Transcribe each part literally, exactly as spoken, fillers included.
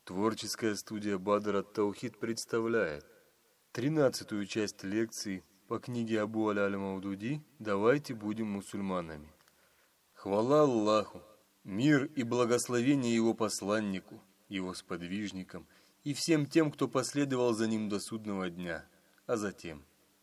Творческая студия Бадр ат-Таухид представляет тринадцатую часть лекций по книге Абу Аля аль-Маудуди «Давайте будем мусульманами». Хвала Аллаху, мир и благословение Его посланнику, Его сподвижникам и всем тем, кто последовал за ним до судного дня, а затем.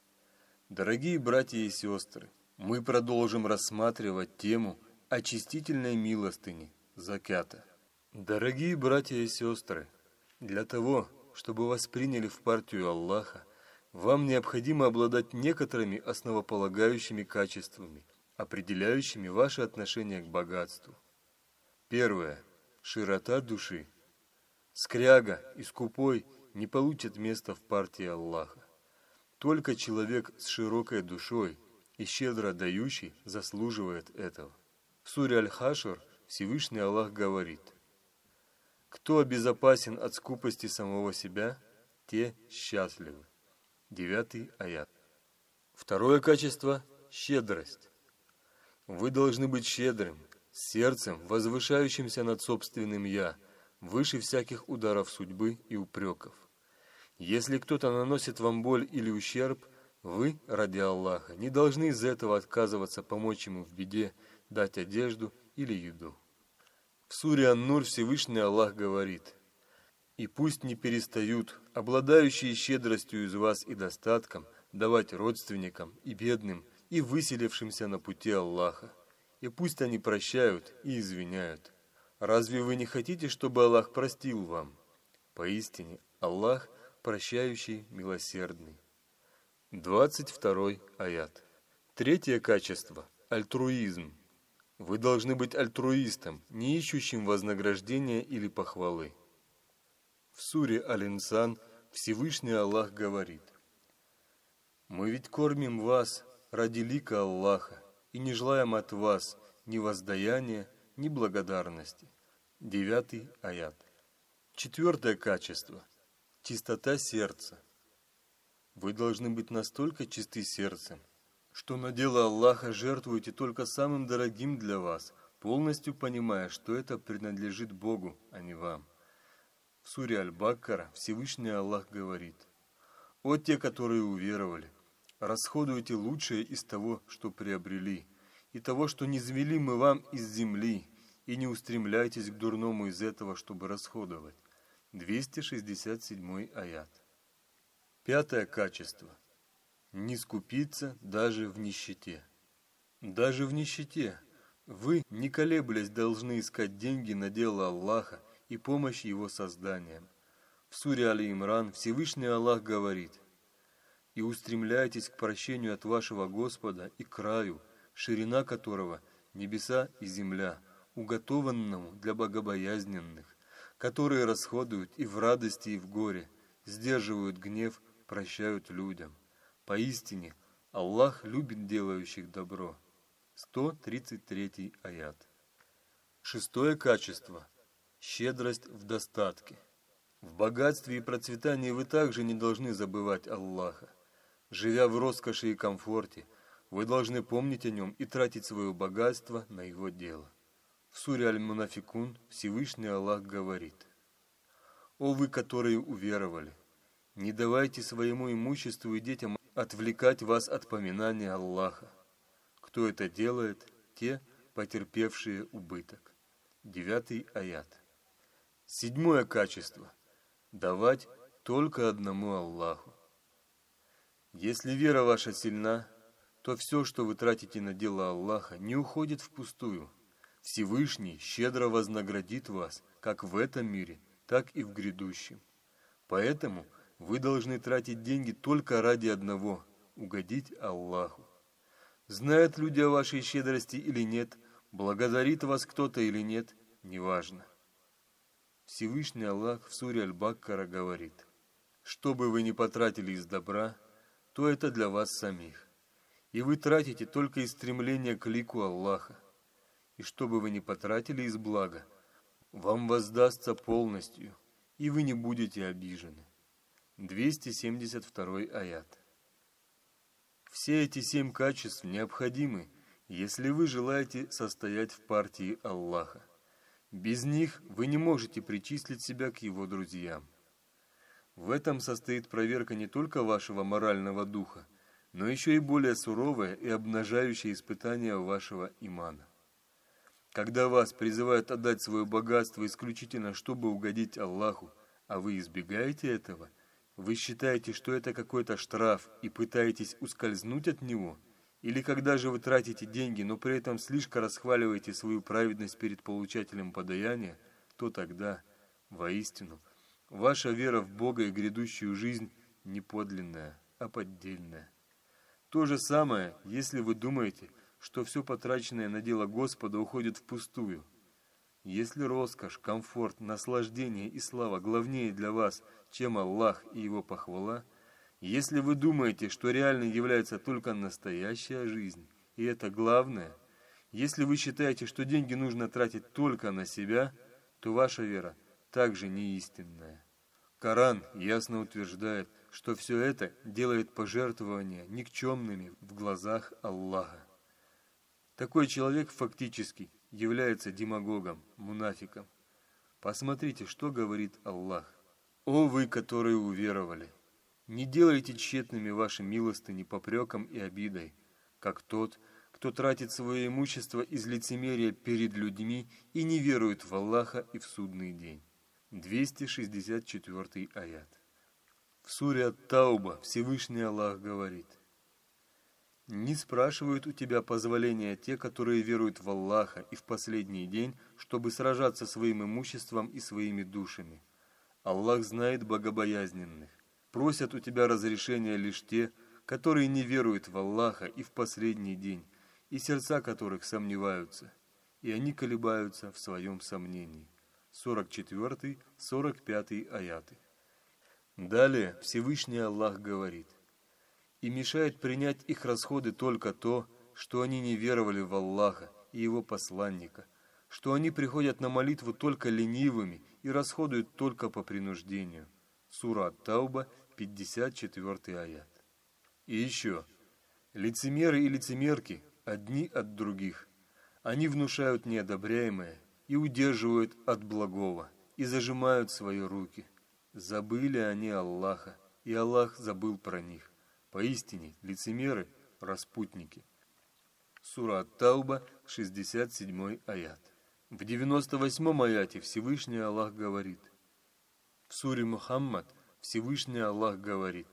Дорогие братья и сестры, мы продолжим рассматривать тему очистительной милостыни, закята. Дорогие братья и сестры, для того, чтобы вас приняли в партию Аллаха, вам необходимо обладать некоторыми основополагающими качествами, определяющими ваше отношение к богатству. Первое. Широта души. Скряга и скупой не получат места в партии Аллаха. Только человек с широкой душой и щедро дающий заслуживает этого. В суре Аль-Хашр Всевышний Аллах говорит: «Кто обезопасен от скупости самого себя, те счастливы». Девятый аят. Второе качество – щедрость. Вы должны быть щедрым, с сердцем, возвышающимся над собственным «я», выше всяких ударов судьбы и упреков. Если кто-то наносит вам боль или ущерб, вы, ради Аллаха, не должны из-за этого отказываться помочь ему в беде, дать одежду или еду. В суре Ан-Нур Всевышний Аллах говорит: «И пусть не перестают обладающие щедростью из вас и достатком давать родственникам и бедным и выселившимся на пути Аллаха, и пусть они прощают и извиняют. Разве вы не хотите, чтобы Аллах простил вам? Поистине, Аллах прощающий, милосердный». Двадцать второй аят. Третье качество – альтруизм. Вы должны быть альтруистом, не ищущим вознаграждения или похвалы. В суре Аль-Инсан Всевышний Аллах говорит: «Мы ведь кормим вас ради лика Аллаха и не желаем от вас ни воздаяния, ни благодарности». Девятый аят. Четвертое качество – чистота сердца. Вы должны быть настолько чисты сердцем, что на дело Аллаха жертвуете только самым дорогим для вас, полностью понимая, что это принадлежит Богу, а не вам. В суре Аль-Баккара Всевышний Аллах говорит: «О те, которые уверовали, расходуйте лучшее из того, что приобрели, и того, что низвели мы вам из земли, и не устремляйтесь к дурному из этого, чтобы расходовать». двести шестьдесят седьмой аят. Пятое качество – не скупиться даже в нищете. Даже в нищете вы, не колеблясь, должны искать деньги на дело Аллаха и помощь Его созданиям. В суре Али-Имран Всевышний Аллах говорит: «И устремляйтесь к прощению от вашего Господа и к краю, ширина которого – небеса и земля, уготованному для богобоязненных, которые расходуют и в радости, и в горе, сдерживают гнев, прощают людям. Поистине, Аллах любит делающих добро». сто тридцать третий аят. Шестое качество – щедрость в достатке. В богатстве и процветании вы также не должны забывать Аллаха. Живя в роскоши и комфорте, вы должны помнить о Нем и тратить свое богатство на Его дело. В суре Аль-Мунафикун Всевышний Аллах говорит: «О вы, которые уверовали, не давайте своему имуществу и детям отвлекать вас от поминания Аллаха. Кто это делает, те, потерпевшие убыток». Девятый аят. Седьмое качество – давать только одному Аллаху. Если вера ваша сильна, то все, что вы тратите на дело Аллаха, не уходит впустую. Всевышний щедро вознаградит вас как в этом мире, так и в грядущем. Поэтому вы должны тратить деньги только ради одного – угодить Аллаху. Знают люди о вашей щедрости или нет, благодарит вас кто-то или нет, неважно. Всевышний Аллах в суре Аль-Баккара говорит: «Что бы вы ни потратили из добра, то это для вас самих, и вы тратите только из стремления к лику Аллаха. И что бы вы ни потратили из блага, вам воздастся полностью, и вы не будете обижены». двести семьдесят второй аят. Все эти семь качеств необходимы, если вы желаете состоять в партии Аллаха. Без них вы не можете причислить себя к его друзьям. В этом состоит проверка не только вашего морального духа, но еще и более суровое и обнажающее испытание вашего имана. Когда вас призывают отдать свое богатство исключительно, чтобы угодить Аллаху, а вы избегаете этого, вы считаете, что это какой-то штраф и пытаетесь ускользнуть от него, или когда же вы тратите деньги, но при этом слишком расхваливаете свою праведность перед получателем подаяния, то тогда, воистину, ваша вера в Бога и грядущую жизнь не подлинная, а поддельная. То же самое, если вы думаете, что все потраченное на дело Господа уходит впустую. Если роскошь, комфорт, наслаждение и слава главнее для вас, чем Аллах и Его похвала, если вы думаете, что реальной является только настоящая жизнь, и это главное, если вы считаете, что деньги нужно тратить только на себя, то ваша вера также не истинная. Коран ясно утверждает, что все это делает пожертвования никчемными в глазах Аллаха. Такой человек фактически является демагогом, мунафиком. Посмотрите, что говорит Аллах. «О вы, которые уверовали! Не делайте тщетными ваши милостыни попреком и обидой, как тот, кто тратит свое имущество из лицемерия перед людьми и не верует в Аллаха и в судный день». двести шестьдесят четвёртый аят. В суре Ат-Тауба Всевышний Аллах говорит: «Не спрашивают у тебя позволения те, которые веруют в Аллаха и в последний день, чтобы сражаться своим имуществом и своими душами. Аллах знает богобоязненных. Просят у тебя разрешения лишь те, которые не веруют в Аллаха и в последний день, и сердца которых сомневаются, и они колебаются в своем сомнении». сорок четвёртый — сорок пятый аяты. Далее Всевышний Аллах говорит: «И мешает принять их расходы только то, что они не веровали в Аллаха и Его посланника, что они приходят на молитву только ленивыми и расходуют только по принуждению». Сура Ат-Тауба, пятьдесят четвёртый аят. И еще: лицемеры и лицемерки одни от других. Они внушают неодобряемое и удерживают от благого, и зажимают свои руки. Забыли они Аллаха, и Аллах забыл про них. Поистине, лицемеры – распутники. Сура Ат-Тауба, шестьдесят седьмой аят. В девяносто восьмом аяте Всевышний Аллах говорит: в суре Мухаммад Всевышний Аллах говорит: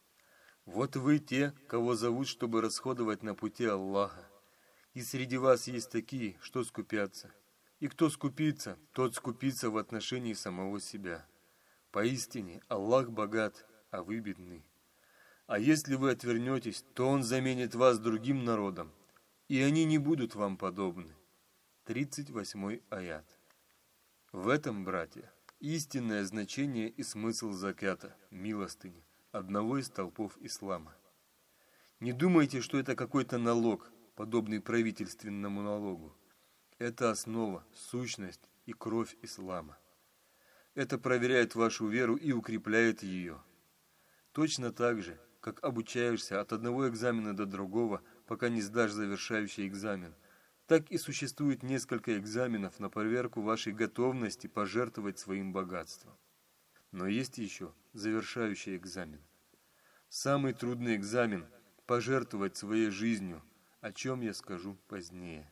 «Вот вы те, кого зовут, чтобы расходовать на пути Аллаха, и среди вас есть такие, что скупятся. И кто скупится, тот скупится в отношении самого себя. Поистине, Аллах богат, а вы бедны. А если вы отвернетесь, то Он заменит вас другим народом, и они не будут вам подобны». тридцать восьмой аят. В этом, братья, истинное значение и смысл закята, милостыни, одного из столпов ислама. Не думайте, что это какой-то налог, подобный правительственному налогу. Это основа, сущность и кровь ислама. Это проверяет вашу веру и укрепляет ее. Точно так же, как обучаешься от одного экзамена до другого, пока не сдашь завершающий экзамен, так и существует несколько экзаменов на проверку вашей готовности пожертвовать своим богатством. Но есть еще завершающий экзамен. Самый трудный экзамен – пожертвовать своей жизнью, о чем я скажу позднее.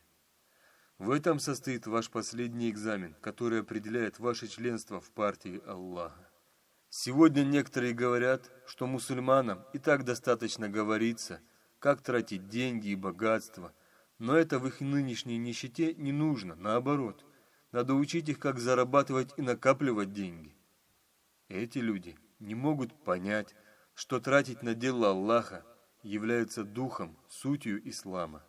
В этом состоит ваш последний экзамен, который определяет ваше членство в партии Аллаха. Сегодня некоторые говорят, что мусульманам и так достаточно говориться, как тратить деньги и богатство, но это в их нынешней нищете не нужно, наоборот. Надо учить их, как зарабатывать и накапливать деньги. Эти люди не могут понять, что тратить на дело Аллаха является духом, сутью ислама.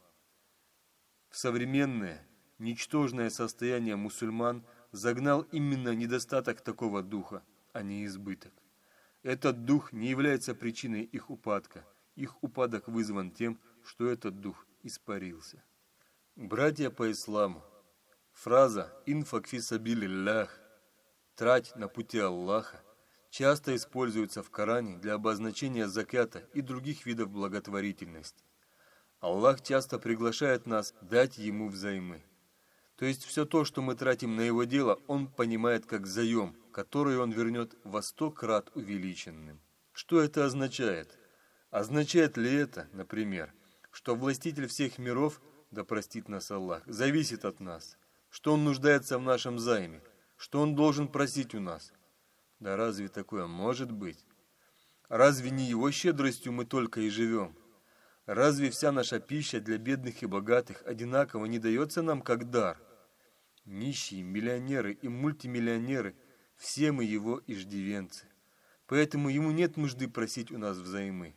В современное, ничтожное состояние мусульман загнал именно недостаток такого духа, а не избыток. Этот дух не является причиной их упадка. Их упадок вызван тем, что этот дух испарился. Братья по исламу, фраза «инфак фи сабилиллях» – «трать на пути Аллаха» часто используется в Коране для обозначения закята и других видов благотворительности. Аллах часто приглашает нас дать Ему взаймы. То есть все то, что мы тратим на его дело, он понимает как заем, который он вернет во сто крат увеличенным. Что это означает? Означает ли это, например, что властитель всех миров, да простит нас Аллах, зависит от нас, что он нуждается в нашем займе, что он должен просить у нас? Да разве такое может быть? Разве не его щедростью мы только и живем? Разве вся наша пища для бедных и богатых одинаково не дается нам как дар? Нищие, миллионеры и мультимиллионеры – все мы его иждивенцы. Поэтому ему нет нужды просить у нас взаймы.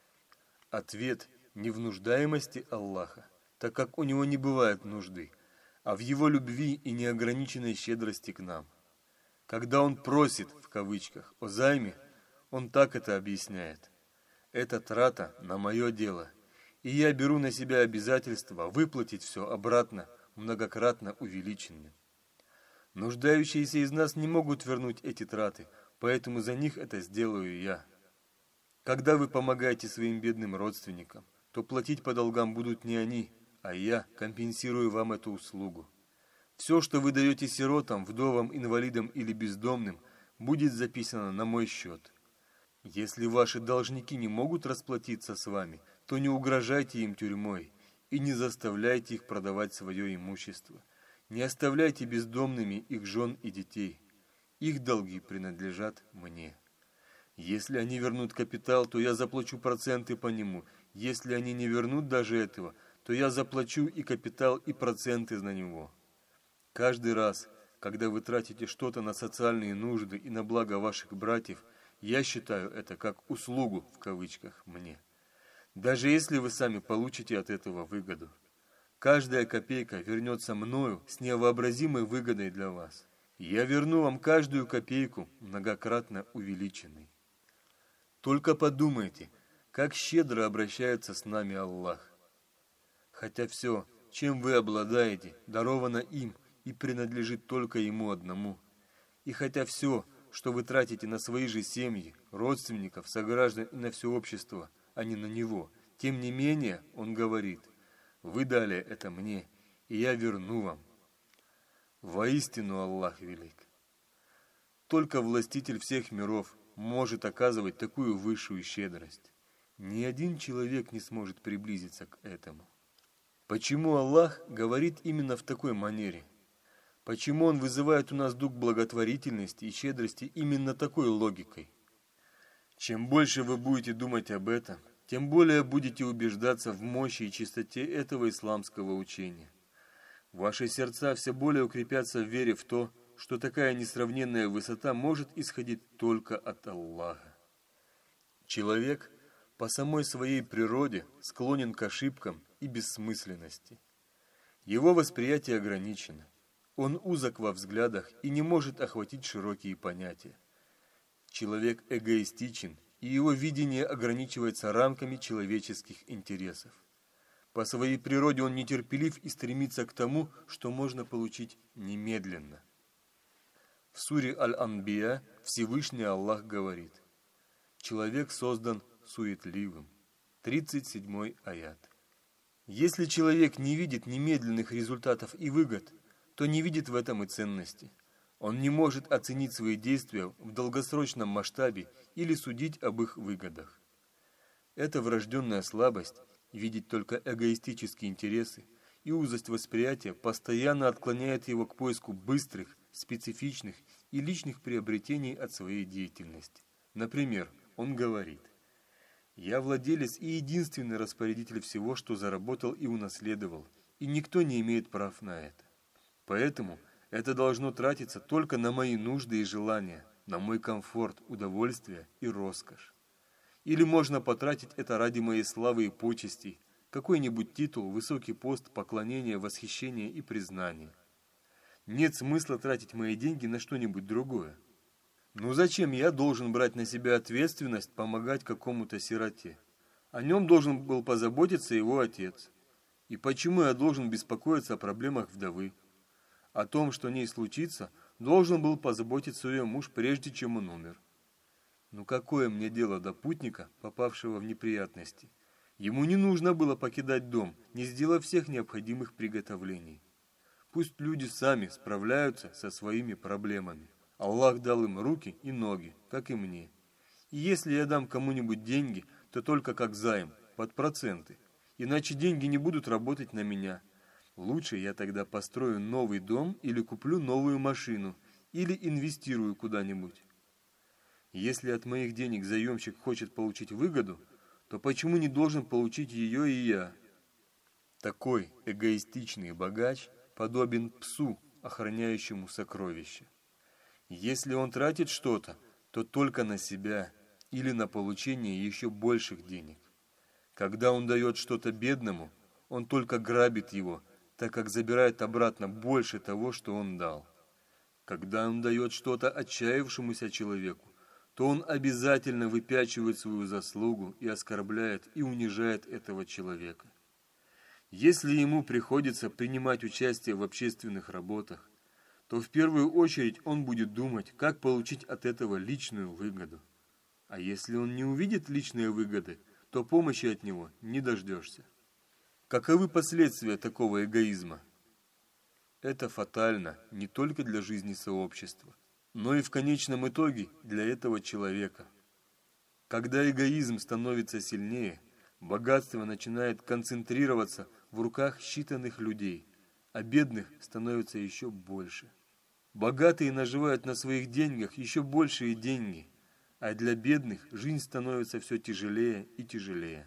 Ответ не в нуждаемости Аллаха, так как у него не бывает нужды, а в его любви и неограниченной щедрости к нам. Когда он просит, в кавычках, о займе, он так это объясняет. Это трата на мое дело, и я беру на себя обязательство выплатить все обратно, многократно увеличенным. Нуждающиеся из нас не могут вернуть эти траты, поэтому за них это сделаю я. Когда вы помогаете своим бедным родственникам, то платить по долгам будут не они, а я компенсирую вам эту услугу. Все, что вы даете сиротам, вдовам, инвалидам или бездомным, будет записано на мой счет. Если ваши должники не могут расплатиться с вами, то не угрожайте им тюрьмой и не заставляйте их продавать свое имущество. Не оставляйте бездомными их жен и детей. Их долги принадлежат мне. Если они вернут капитал, то я заплачу проценты по нему. Если они не вернут даже этого, то я заплачу и капитал, и проценты на него. Каждый раз, когда вы тратите что-то на социальные нужды и на благо ваших братьев, я считаю это как услугу, в кавычках, мне. Даже если вы сами получите от этого выгоду. Каждая копейка вернется мною с невообразимой выгодой для вас. Я верну вам каждую копейку, многократно увеличенной. Только подумайте, как щедро обращается с нами Аллах. Хотя все, чем вы обладаете, даровано им и принадлежит только Ему одному. И хотя все, что вы тратите на свои же семьи, родственников, сограждан и на все общество, а не на Него, тем не менее, Он говорит: «Вы дали это мне, и я верну вам». Воистину Аллах велик. Только властитель всех миров может оказывать такую высшую щедрость. Ни один человек не сможет приблизиться к этому. Почему Аллах говорит именно в такой манере? Почему Он вызывает у нас дух благотворительности и щедрости именно такой логикой? Чем больше вы будете думать об этом, тем более будете убеждаться в мощи и чистоте этого исламского учения. Ваши сердца все более укрепятся в вере в то, что такая несравненная высота может исходить только от Аллаха. Человек по самой своей природе склонен к ошибкам и бессмысленности. Его восприятие ограничено. Он узок во взглядах и не может охватить широкие понятия. Человек эгоистичен, и его видение ограничивается рамками человеческих интересов. По своей природе он нетерпелив и стремится к тому, что можно получить немедленно. В суре Аль-Анбия Всевышний Аллах говорит: «Человек создан суетливым». тридцать седьмой аят. Если человек не видит немедленных результатов и выгод, то не видит в этом и ценности. Он не может оценить свои действия в долгосрочном масштабе или судить об их выгодах. Эта врожденная слабость видеть только эгоистические интересы и узость восприятия постоянно отклоняет его к поиску быстрых, специфичных и личных приобретений от своей деятельности. Например, он говорит: «Я владелец и единственный распорядитель всего, что заработал и унаследовал, и никто не имеет прав на это. Поэтому это должно тратиться только на мои нужды и желания, на мой комфорт, удовольствие и роскошь. Или можно потратить это ради моей славы и почестей, какой-нибудь титул, высокий пост, поклонение, восхищение и признание. Нет смысла тратить мои деньги на что-нибудь другое. Ну зачем я должен брать на себя ответственность помогать какому-то сироте? О нем должен был позаботиться его отец. И почему я должен беспокоиться о проблемах вдовы? О том, что ней случится, должен был позаботиться ее муж, прежде чем он умер. Ну какое мне дело до путника, попавшего в неприятности? Ему не нужно было покидать дом, не сделав всех необходимых приготовлений. Пусть люди сами справляются со своими проблемами. Аллах дал им руки и ноги, как и мне. И если я дам кому-нибудь деньги, то только как займ, под проценты. Иначе деньги не будут работать на меня. Лучше я тогда построю новый дом или куплю новую машину, или инвестирую куда-нибудь. Если от моих денег заемщик хочет получить выгоду, то почему не должен получить ее и я? Такой эгоистичный богач подобен псу, охраняющему сокровища. Если он тратит что-то, то только на себя или на получение еще больших денег. Когда он дает что-то бедному, он только грабит его, так как забирает обратно больше того, что он дал. Когда он дает что-то отчаявшемуся человеку, то он обязательно выпячивает свою заслугу и оскорбляет и унижает этого человека. Если ему приходится принимать участие в общественных работах, то в первую очередь он будет думать, как получить от этого личную выгоду. А если он не увидит личные выгоды, то помощи от него не дождешься. Каковы последствия такого эгоизма? Это фатально не только для жизни сообщества, но и в конечном итоге для этого человека. Когда эгоизм становится сильнее, богатство начинает концентрироваться в руках считанных людей, а бедных становится еще больше. Богатые наживают на своих деньгах еще большие деньги, а для бедных жизнь становится все тяжелее и тяжелее.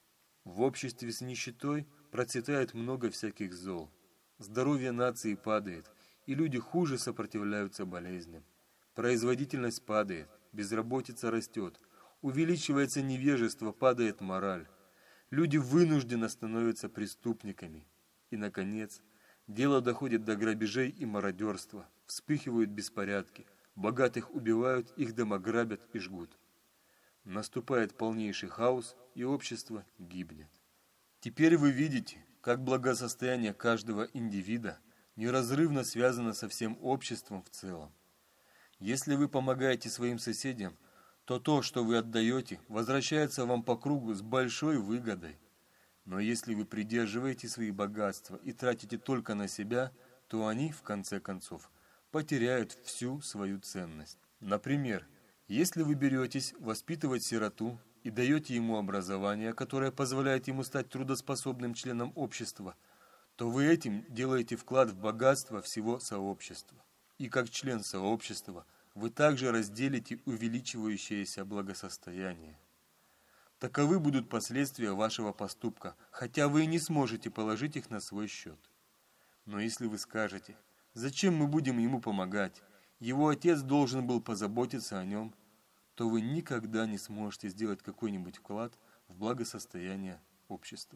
В обществе с нищетой процветает много всяких зол. Здоровье нации падает, и люди хуже сопротивляются болезням. Производительность падает, безработица растет, увеличивается невежество, падает мораль. Люди вынужденно становятся преступниками. И, наконец, дело доходит до грабежей и мародерства, вспыхивают беспорядки, богатых убивают, их дома грабят и жгут. Наступает полнейший хаос, и общество гибнет. Теперь вы видите, как благосостояние каждого индивида неразрывно связано со всем обществом в целом. Если вы помогаете своим соседям, то то, что вы отдаете, возвращается вам по кругу с большой выгодой. Но если вы придерживаете свои богатства и тратите только на себя, то они, в конце концов, потеряют всю свою ценность. Например, если вы беретесь воспитывать сироту и даете ему образование, которое позволяет ему стать трудоспособным членом общества, то вы этим делаете вклад в богатство всего сообщества. И как член сообщества вы также разделите увеличивающееся благосостояние. Таковы будут последствия вашего поступка, хотя вы и не сможете положить их на свой счет. Но если вы скажете, зачем мы будем ему помогать, его отец должен был позаботиться о нем, то вы никогда не сможете сделать какой-нибудь вклад в благосостояние общества.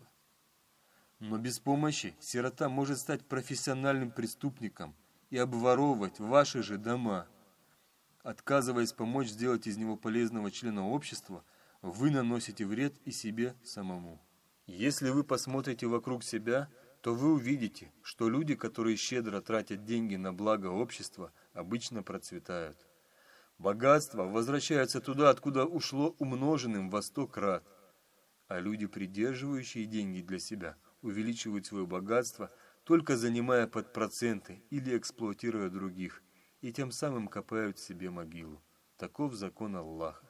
Но без помощи сирота может стать профессиональным преступником и обворовывать ваши же дома. Отказываясь помочь сделать из него полезного члена общества, вы наносите вред и себе самому. Если вы посмотрите вокруг себя, то вы увидите, что люди, которые щедро тратят деньги на благо общества, обычно процветают. Богатство возвращается туда, откуда ушло умноженным во сто крат. А люди, придерживающие деньги для себя, увеличивают свое богатство, только занимая под проценты или эксплуатируя других, и тем самым копают себе могилу. Таков закон Аллаха.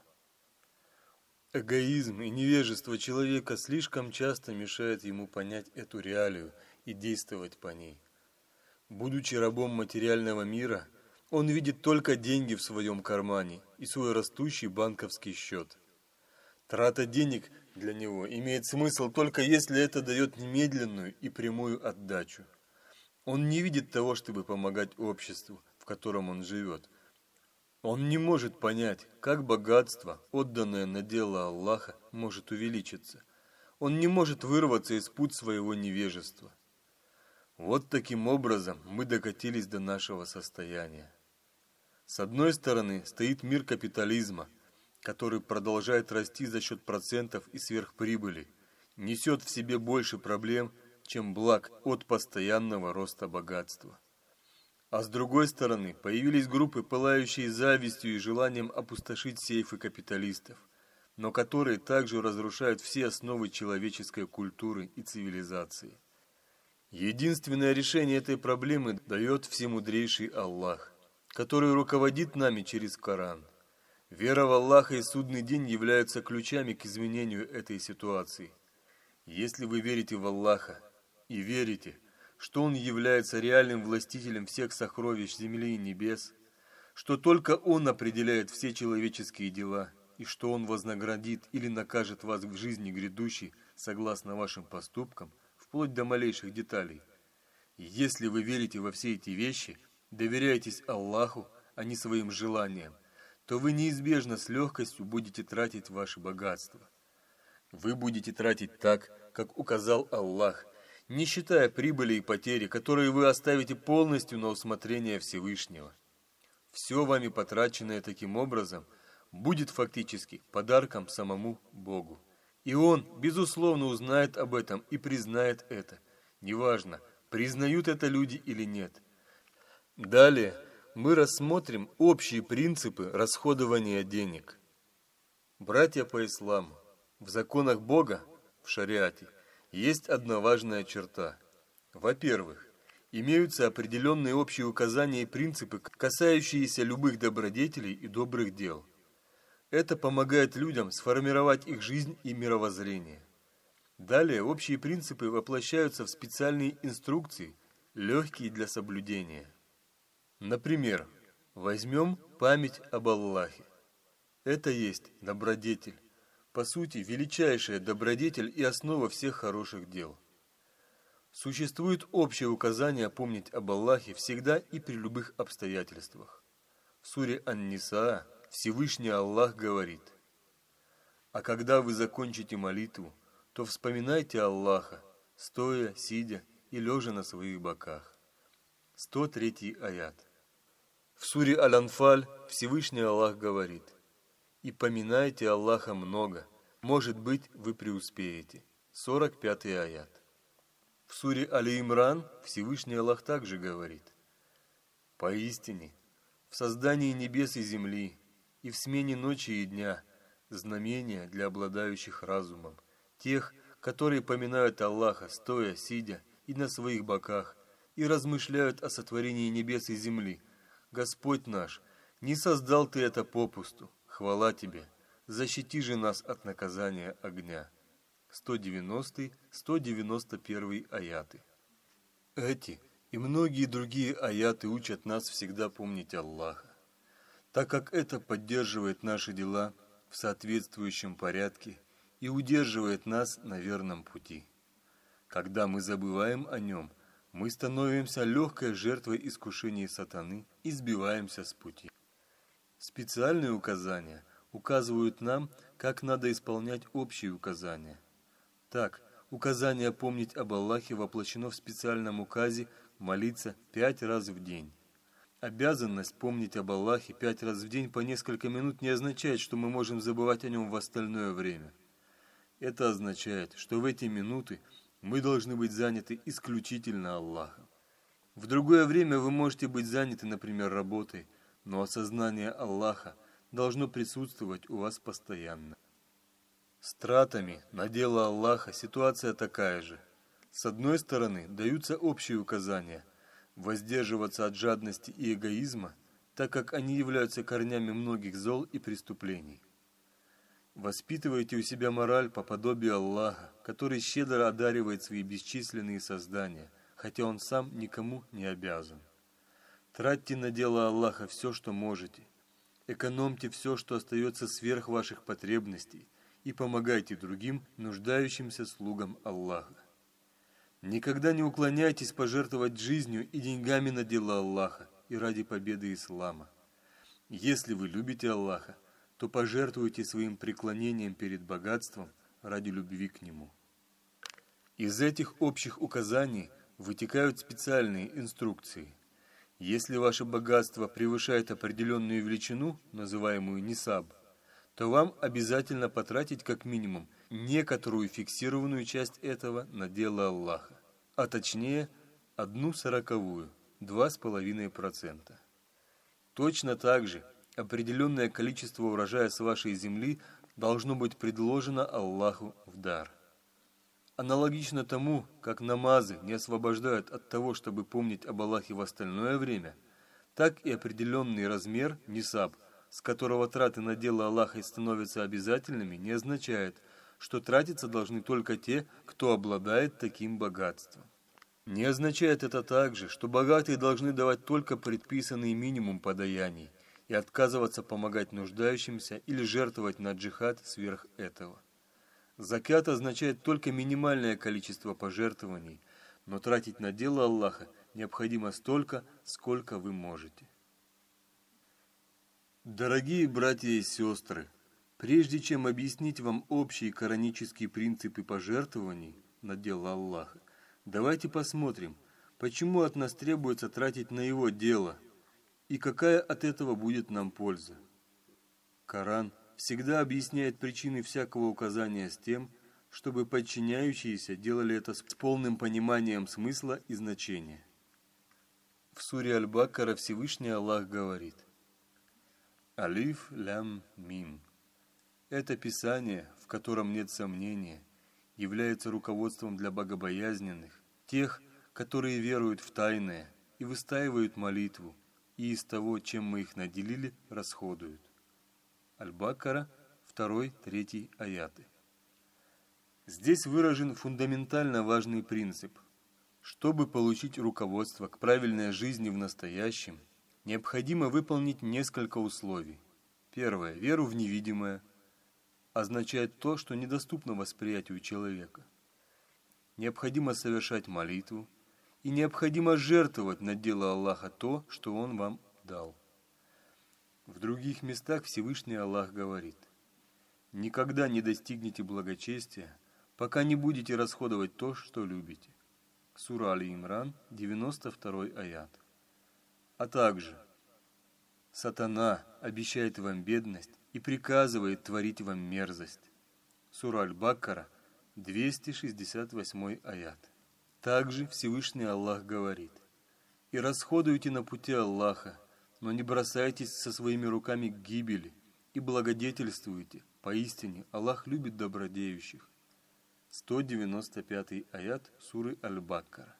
Эгоизм и невежество человека слишком часто мешают ему понять эту реалию и действовать по ней. Будучи рабом материального мира, он видит только деньги в своем кармане и свой растущий банковский счет. Трата денег для него имеет смысл только если это дает немедленную и прямую отдачу. Он не видит того, чтобы помогать обществу, в котором он живет. Он не может понять, как богатство, отданное на дело Аллаха, может увеличиться. Он не может вырваться из пут своего невежества. Вот таким образом мы докатились до нашего состояния. С одной стороны стоит мир капитализма, который продолжает расти за счет процентов и сверхприбыли, несет в себе больше проблем, чем благ от постоянного роста богатства. А с другой стороны появились группы, пылающие завистью и желанием опустошить сейфы капиталистов, но которые также разрушают все основы человеческой культуры и цивилизации. Единственное решение этой проблемы дает всемудрейший Аллах, который руководит нами через Коран. Вера в Аллаха и судный день являются ключами к изменению этой ситуации. Если вы верите в Аллаха и верите, что Он является реальным властителем всех сокровищ земли и небес, что только Он определяет все человеческие дела, и что Он вознаградит или накажет вас в жизни грядущей согласно вашим поступкам, вплоть до малейших деталей. Если вы верите во все эти вещи, доверяетесь Аллаху, а не своим желаниям, то вы неизбежно с легкостью будете тратить ваши богатства. Вы будете тратить так, как указал Аллах, не считая прибыли и потери, которые вы оставите полностью на усмотрение Всевышнего. Все вами потраченное таким образом будет фактически подарком самому Богу. И Он, безусловно, узнает об этом и признает это. Неважно, признают это люди или нет. Далее мы рассмотрим общие принципы расходования денег. Братья по исламу, в законах Бога, в шариате, есть одна важная черта. Во-первых, имеются определенные общие указания и принципы, касающиеся любых добродетелей и добрых дел. Это помогает людям сформировать их жизнь и мировоззрение. Далее общие принципы воплощаются в специальные инструкции, легкие для соблюдения. Например, возьмем память об Аллахе. Это есть добродетель, по сути, величайшая добродетель и основа всех хороших дел. Существует общее указание помнить об Аллахе всегда и при любых обстоятельствах. В суре Ан-Ниса Всевышний Аллах говорит: «А когда вы закончите молитву, то вспоминайте Аллаха, стоя, сидя и лежа на своих боках». сто третий аят. В суре Аль-Анфаль Всевышний Аллах говорит: «И поминайте Аллаха много, может быть, вы преуспеете». сорок пятый аят. В суре Али-Имран Всевышний Аллах также говорит: «Поистине, в создании небес и земли, и в смене ночи и дня знамения для обладающих разумом, тех, которые поминают Аллаха, стоя, сидя и на своих боках, и размышляют о сотворении небес и земли. Господь наш, не создал Ты это попусту, хвала Тебе, защити же нас от наказания огня». сто девяностый — сто девяносто первый аяты. Эти и многие другие аяты учат нас всегда помнить Аллаха, так как это поддерживает наши дела в соответствующем порядке и удерживает нас на верном пути. Когда мы забываем о нем, мы становимся легкой жертвой искушений сатаны и сбиваемся с пути. Специальные указания указывают нам, как надо исполнять общие указания. Так, указание помнить об Аллахе воплощено в специальном указе молиться пять раз в день. Обязанность помнить об Аллахе пять раз в день по несколько минут не означает, что мы можем забывать о нем в остальное время. Это означает, что в эти минуты мы должны быть заняты исключительно Аллахом. В другое время вы можете быть заняты, например, работой, но осознание Аллаха должно присутствовать у вас постоянно. С тратами на дело Аллаха ситуация такая же. С одной стороны, даются общие указания – воздерживаться от жадности и эгоизма, так как они являются корнями многих зол и преступлений. Воспитывайте у себя мораль по подобию Аллаха, который щедро одаривает свои бесчисленные создания, хотя Он сам никому не обязан. Тратьте на дело Аллаха все, что можете. Экономьте все, что остается сверх ваших потребностей, и помогайте другим, нуждающимся слугам Аллаха. Никогда не уклоняйтесь пожертвовать жизнью и деньгами на дело Аллаха и ради победы ислама. Если вы любите Аллаха, то пожертвуйте своим преклонением перед богатством ради любви к Нему. Из этих общих указаний вытекают специальные инструкции. Если ваше богатство превышает определенную величину, называемую нисаб, то вам обязательно потратить как минимум некоторую фиксированную часть этого на дело Аллаха, а точнее одну сороковую, два с половиной процента. Точно так же определенное количество урожая с вашей земли должно быть предложено Аллаху в дар. Аналогично тому, как намазы не освобождают от того, чтобы помнить об Аллахе в остальное время, так и определенный размер, нисаб, с которого траты на дело Аллаха становятся обязательными, не означает, что тратиться должны только те, кто обладает таким богатством. Не означает это также, что богатые должны давать только предписанный минимум подаяний и отказываться помогать нуждающимся или жертвовать на джихад сверх этого. Закят означает только минимальное количество пожертвований, но тратить на дело Аллаха необходимо столько, сколько вы можете. Дорогие братья и сестры, прежде чем объяснить вам общие коранические принципы пожертвований на дело Аллаха, давайте посмотрим, почему от нас требуется тратить на его дело и какая от этого будет нам польза. Коран всегда объясняет причины всякого указания с тем, чтобы подчиняющиеся делали это с полным пониманием смысла и значения. В суре Аль-Баккара Всевышний Аллах говорит: Алиф лям мим. Это писание, в котором нет сомнения, является руководством для богобоязненных, тех, которые веруют в тайное и выстаивают молитву, и из того, чем мы их наделили, расходуют. Аль-Баккара, второй-третий аяты. Здесь выражен фундаментально важный принцип. Чтобы получить руководство к правильной жизни в настоящем, необходимо выполнить несколько условий. Первое. Веру в невидимое означает то, что недоступно восприятию человека. Необходимо совершать молитву, и необходимо жертвовать на дело Аллаха то, что Он вам дал. В других местах Всевышний Аллах говорит: «Никогда не достигнете благочестия, пока не будете расходовать то, что любите». Сура Али-Имран, девяносто второй аят. А также: «Сатана обещает вам бедность и приказывает творить вам мерзость». Сура Аль-Баккара, двести шестьдесят восьмой аят. Также Всевышний Аллах говорит: «И расходуйте на пути Аллаха, но не бросайтесь со своими руками к гибели, и благодетельствуйте, поистине Аллах любит добродеющих». сто девяносто пятый аят суры Аль-Баккара.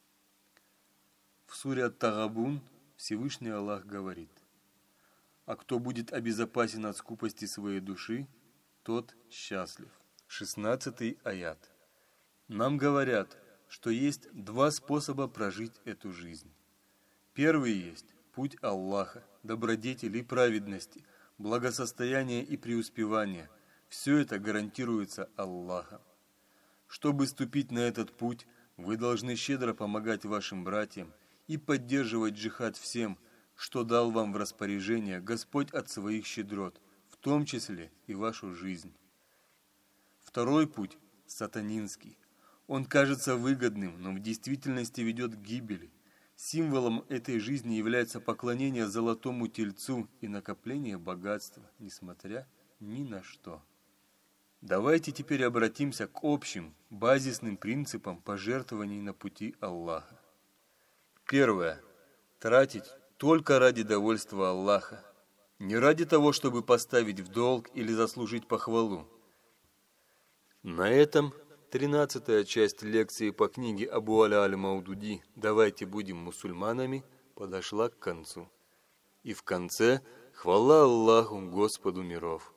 В суре Ат-Тагабун Всевышний Аллах говорит: «А кто будет обезопасен от скупости своей души, тот счастлив». шестнадцатый аят. Нам говорят, что есть два способа прожить эту жизнь. Первый есть путь Аллаха, добродетели и праведности, благосостояния и преуспевания. Все это гарантируется Аллахом. Чтобы ступить на этот путь, вы должны щедро помогать вашим братьям и поддерживать джихад всем, что дал вам в распоряжение Господь от своих щедрот, в том числе и вашу жизнь. Второй путь – сатанинский. Он кажется выгодным, но в действительности ведет к гибели. Символом этой жизни является поклонение золотому тельцу и накопление богатства, несмотря ни на что. Давайте теперь обратимся к общим, базисным принципам пожертвований на пути Аллаха. Первое. Тратить только ради довольства Аллаха, не ради того, чтобы поставить в долг или заслужить похвалу. На этом тринадцатая часть лекции по книге Абу Аля Аль-Маудуди «Давайте будем мусульманами» подошла к концу. И в конце хвала Аллаху, Господу миров.